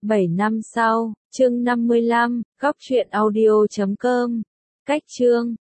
7 năm sau, chương 55, góc truyện audio.com. Cách chương